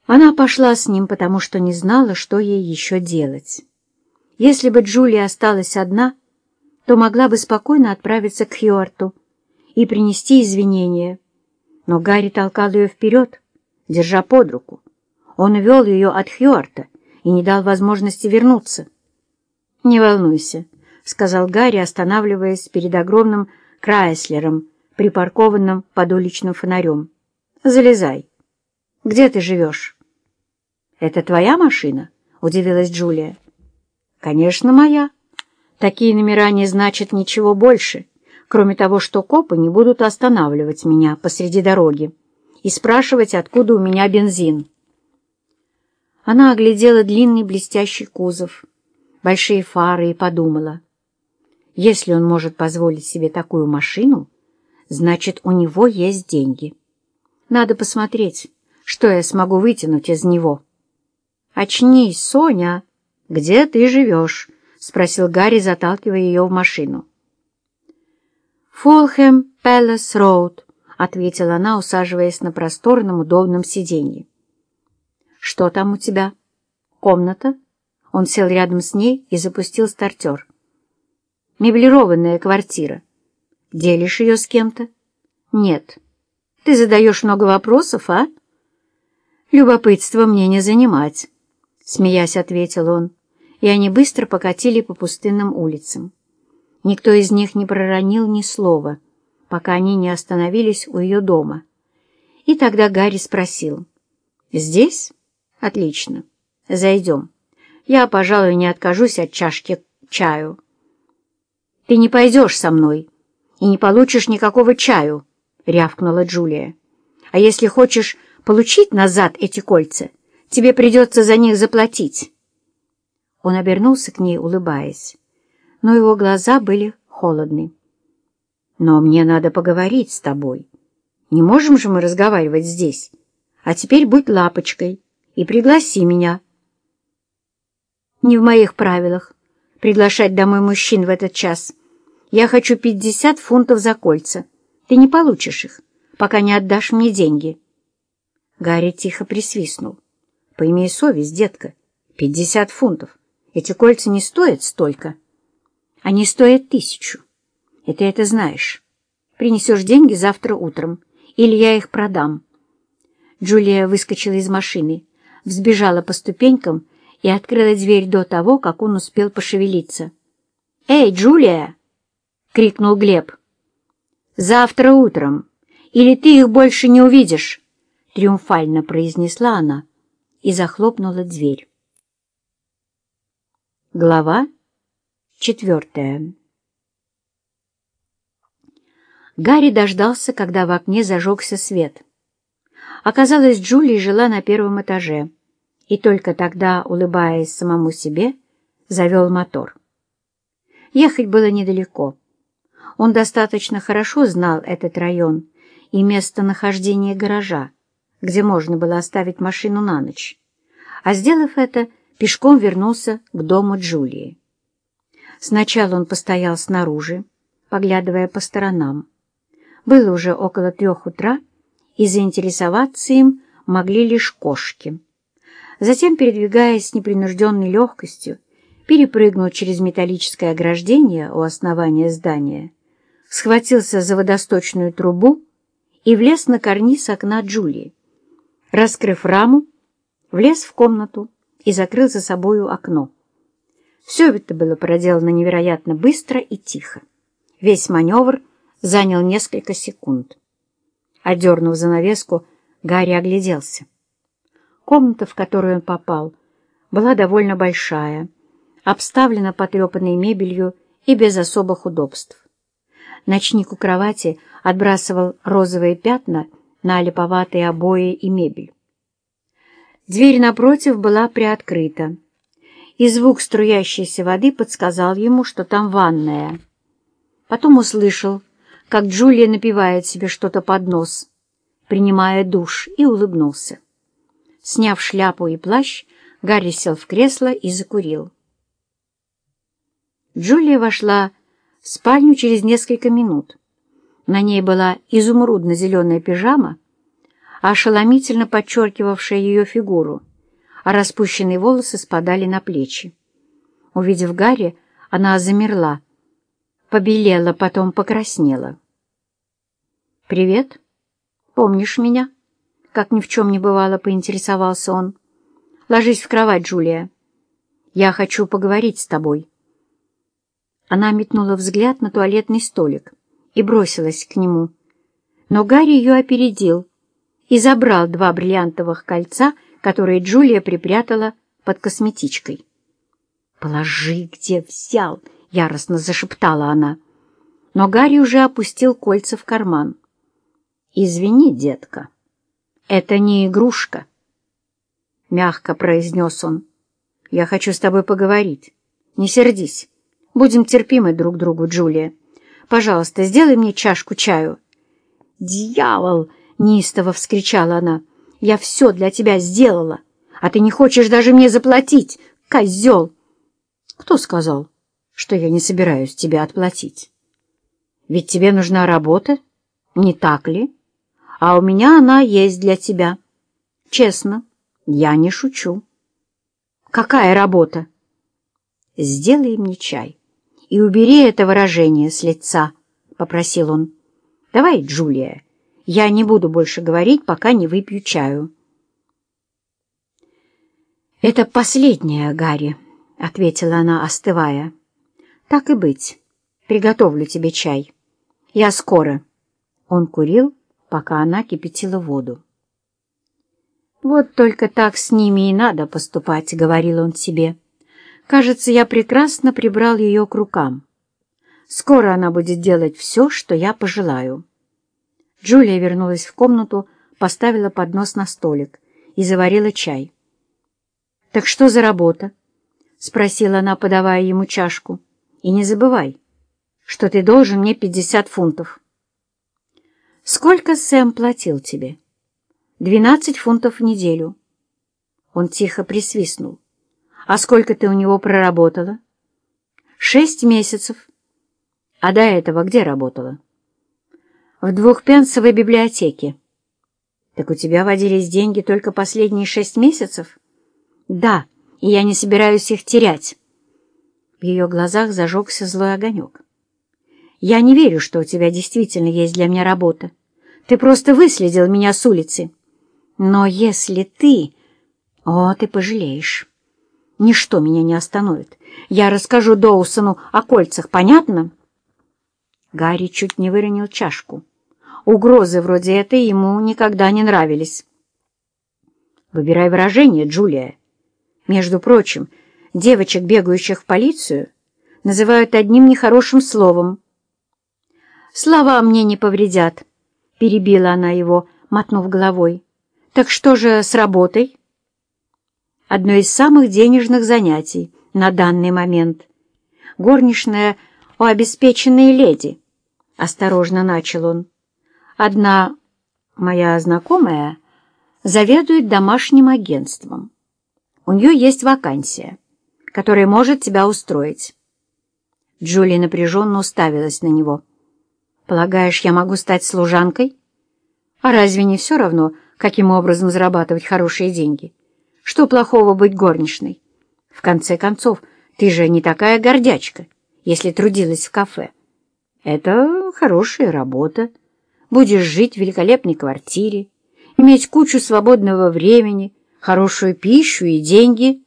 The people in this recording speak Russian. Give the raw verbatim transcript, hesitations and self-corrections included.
Она пошла с ним, потому что не знала, что ей еще делать. Если бы Джулия осталась одна, то могла бы спокойно отправиться к Хьюарту и принести извинения. Но Гарри толкал ее вперед, держа под руку. Он увел ее от Хьюарта и не дал возможности вернуться. «Не волнуйся», — сказал Гарри, останавливаясь перед огромным Крайслером, припаркованным под уличным фонарем. «Залезай. Где ты живешь?» «Это твоя машина?» — удивилась Джулия. «Конечно, моя. Такие номера не значат ничего больше, кроме того, что копы не будут останавливать меня посреди дороги и спрашивать, откуда у меня бензин». Она оглядела длинный блестящий кузов, большие фары и подумала: если он может позволить себе такую машину, значит, у него есть деньги. Надо посмотреть, что я смогу вытянуть из него. «Очнись, Соня! Где ты живешь?» — спросил Гарри, заталкивая ее в машину. «Фулхэм Пэлас Роуд», — ответила она, усаживаясь на просторном удобном сиденье. «Что там у тебя? Комната?» Он сел рядом с ней и запустил стартер. «Меблированная квартира. Делишь ее с кем-то?» «Нет. Ты задаешь много вопросов, а?» «Любопытство мне не занимать», — смеясь ответил он, и они быстро покатили по пустынным улицам. Никто из них не проронил ни слова, пока они не остановились у ее дома. И тогда Гарри спросил: «Здесь? Отлично. Зайдем. Я, пожалуй, не откажусь от чашки чаю». «Ты не пойдешь со мной и не получишь никакого чаю», — рявкнула Джулия. «А если хочешь получить назад эти кольца, тебе придется за них заплатить». Он обернулся к ней, улыбаясь, но его глаза были холодны. «Но мне надо поговорить с тобой. Не можем же мы разговаривать здесь? А теперь будь лапочкой и пригласи меня». «Не в моих правилах приглашать домой мужчин в этот час. Я хочу пятьдесят фунтов за кольца. Ты не получишь их, пока не отдашь мне деньги». Гарри тихо присвистнул. «Поимей совесть, детка. Пятьдесят фунтов. Эти кольца не стоят столько. Они стоят тысячу. И ты это знаешь. Принесешь деньги завтра утром, или я их продам». Джулия выскочила из машины, взбежала по ступенькам и открыла дверь до того, как он успел пошевелиться. «Эй, Джулия!» — крикнул Глеб. «Завтра утром, или ты их больше не увидишь!» — триумфально произнесла она и захлопнула дверь. Глава четвертая. Гарри дождался, когда в окне зажегся свет. Оказалось, Джулия жила на первом этаже, и только тогда, улыбаясь самому себе, завел мотор. Ехать было недалеко. Он достаточно хорошо знал этот район и местонахождение гаража, где можно было оставить машину на ночь, а, сделав это, пешком вернулся к дому Джулии. Сначала он постоял снаружи, поглядывая по сторонам. Было уже около трех утра, и заинтересоваться им могли лишь кошки. Затем, передвигаясь с непринужденной легкостью, перепрыгнул через металлическое ограждение у основания здания, схватился за водосточную трубу и влез на карниз окна Джулии. Раскрыв раму, влез в комнату и закрыл за собою окно. Все это было проделано невероятно быстро и тихо. Весь маневр занял несколько секунд. Одернув занавеску, Гарри огляделся. Комната, в которую он попал, была довольно большая, обставлена потрепанной мебелью и без особых удобств. Ночник у кровати отбрасывал розовые пятна на липоватые обои и мебель. Дверь напротив была приоткрыта, и звук струящейся воды подсказал ему, что там ванная. Потом услышал, как Джулия напевает себе что-то под нос, принимая душ, и улыбнулся. Сняв шляпу и плащ, Гарри сел в кресло и закурил. Джулия вошла в спальню через несколько минут. На ней была изумрудно-зеленая пижама, ошеломительно подчеркивавшая ее фигуру, а распущенные волосы спадали на плечи. Увидев Гарри, она замерла, побелела, потом покраснела. «Привет. Помнишь меня?» Как ни в чем не бывало, поинтересовался он. «Ложись в кровать, Джулия. Я хочу поговорить с тобой». Она метнула взгляд на туалетный столик и бросилась к нему. Но Гарри ее опередил и забрал два бриллиантовых кольца, которые Джулия припрятала под косметичкой. «Положи, где взял!» — яростно зашептала она. Но Гарри уже опустил кольца в карман. «Извини, детка, это не игрушка», — мягко произнес он. «Я хочу с тобой поговорить. Не сердись. Будем терпимы друг другу, Джулия. Пожалуйста, сделай мне чашку чаю». «Дьявол!» — неистово вскричала она. «Я все для тебя сделала, а ты не хочешь даже мне заплатить, козел!» «Кто сказал, что я не собираюсь тебе отплатить? Ведь тебе нужна работа, не так ли? А у меня она есть для тебя. Честно, я не шучу». «Какая работа?» «Сделай мне чай и убери это выражение с лица», — попросил он. «Давай, Джулия, я не буду больше говорить, пока не выпью чаю». «Это последнее, Гарри», — ответила она, остывая. «Так и быть, приготовлю тебе чай. Я скоро». Он курил, пока она кипятила воду. «Вот только так с ними и надо поступать», — говорил он себе. «Кажется, я прекрасно прибрал ее к рукам. Скоро она будет делать все, что я пожелаю». Джулия вернулась в комнату, поставила поднос на столик и заварила чай. «Так что за работа?» — спросила она, подавая ему чашку. «И не забывай, что ты должен мне пятьдесят фунтов». «Сколько Сэм платил тебе?» «Двенадцать фунтов в неделю». Он тихо присвистнул. «А сколько ты у него проработала?» «Шесть месяцев». «А до этого где работала?» «В двухпенсовой библиотеке». «Так у тебя водились деньги только последние шесть месяцев?» «Да, и я не собираюсь их терять». В ее глазах зажегся злой огонек. «Я не верю, что у тебя действительно есть для меня работа. Ты просто выследил меня с улицы. Но если ты... О, ты пожалеешь. Ничто меня не остановит. Я расскажу Доусону о кольцах, понятно?» Гарри чуть не выронил чашку. Угрозы вроде этой ему никогда не нравились. «Выбирай выражение, Джулия. Между прочим, девочек, бегающих в полицию, называют одним нехорошим словом». «Слова мне не повредят», — перебила она его, мотнув головой. «Так что же с работой?» «Одно из самых денежных занятий на данный момент. Горничная у обеспеченной леди», — осторожно начал он. «Одна моя знакомая заведует домашним агентством. У нее есть вакансия, которая может тебя устроить». Джулия напряженно уставилась на него. «Полагаешь, я могу стать служанкой? А разве не все равно, каким образом зарабатывать хорошие деньги? Что плохого быть горничной? В конце концов, ты же не такая гордячка, если трудилась в кафе. Это хорошая работа. Будешь жить в великолепной квартире, иметь кучу свободного времени, хорошую пищу и деньги».